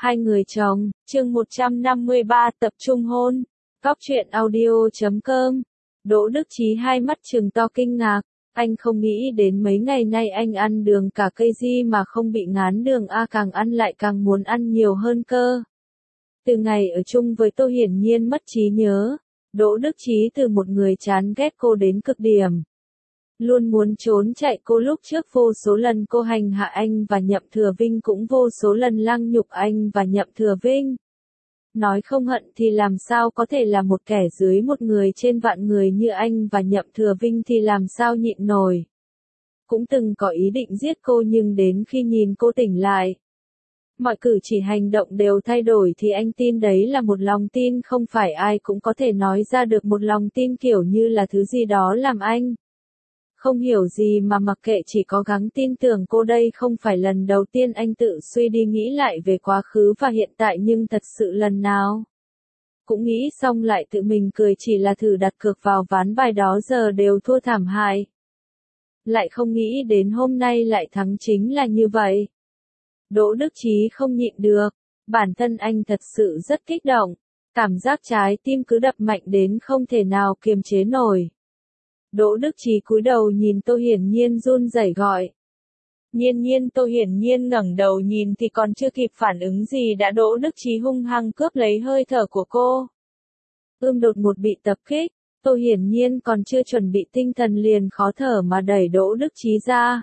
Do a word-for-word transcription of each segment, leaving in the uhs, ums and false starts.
Hai người chồng, chương một trăm năm mươi ba tập trung hôn. Góc truyện audio chấm com. Đỗ Đức Chí hai mắt trừng to kinh ngạc. Anh không nghĩ đến mấy ngày nay anh ăn đường cả cây gì mà không bị ngán đường a, càng ăn lại càng muốn ăn nhiều hơn cơ. Từ ngày ở chung với Tô hiển nhiên mất trí nhớ, Đỗ Đức Chí từ một người chán ghét cô đến cực điểm. Luôn muốn trốn chạy cô, lúc trước vô số lần cô hành hạ anh và Nhậm Thừa Vinh, cũng vô số lần lăng nhục anh và Nhậm Thừa Vinh. Nói không hận thì làm sao có thể là một kẻ dưới một người trên vạn người như anh và Nhậm Thừa Vinh thì làm sao nhịn nổi. Cũng từng có ý định giết cô, nhưng đến khi nhìn cô tỉnh lại, mọi cử chỉ hành động đều thay đổi thì anh tin đấy là một lòng tin không phải ai cũng có thể nói ra được, một lòng tin kiểu như là thứ gì đó làm anh không hiểu gì mà mặc kệ, chỉ có gắng tin tưởng cô. Đây không phải lần đầu tiên anh tự suy đi nghĩ lại về quá khứ và hiện tại, nhưng thật sự lần nào cũng nghĩ xong lại tự mình cười, chỉ là thử đặt cược vào ván bài đó giờ đều thua thảm hại. Lại không nghĩ đến hôm nay lại thắng chính là như vậy. Đỗ Đức Chí không nhịn được, bản thân anh thật sự rất kích động, cảm giác trái tim cứ đập mạnh đến không thể nào kiềm chế nổi. Đỗ Đức Chí cúi đầu nhìn Tô hiển nhiên run rẩy gọi. Nhiên nhiên. Tô hiển nhiên ngẩng đầu nhìn thì còn chưa kịp phản ứng gì đã Đỗ Đức Chí hung hăng cướp lấy hơi thở của cô. Ưm, đột một bị tập kích, Tô hiển nhiên còn chưa chuẩn bị tinh thần liền khó thở mà đẩy Đỗ Đức Chí ra.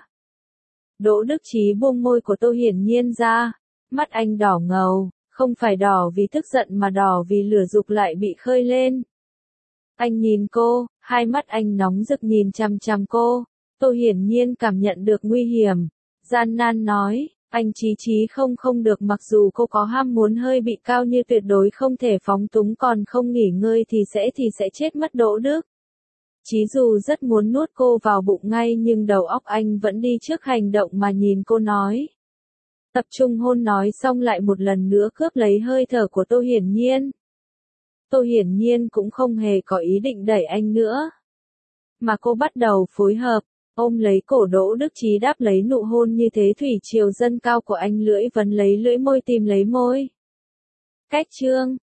Đỗ Đức Chí buông môi của Tô hiển nhiên ra, mắt anh đỏ ngầu, không phải đỏ vì tức giận mà đỏ vì lửa dục lại bị khơi lên. Anh nhìn cô, hai mắt anh nóng rực nhìn chằm chằm cô. Tô hiển nhiên cảm nhận được nguy hiểm, gian nan nói, anh Chí Chí không không được, mặc dù cô có ham muốn hơi bị cao như tuyệt đối không thể phóng túng, còn không nghỉ ngơi thì sẽ thì sẽ chết mất. Đỗ Đức Chí dù rất muốn nuốt cô vào bụng ngay, nhưng đầu óc anh vẫn đi trước hành động mà nhìn cô nói. Tập trung hôn nói xong lại một lần nữa cướp lấy hơi thở của Tô hiển nhiên. Tô hiển nhiên cũng không hề có ý định đẩy anh nữa, mà cô bắt đầu phối hợp, ôm lấy cổ Đỗ Đức Chí đáp lấy nụ hôn như thế thủy triều dâng cao của anh, lưỡi vấn lấy lưỡi, môi tìm lấy môi. Cách chương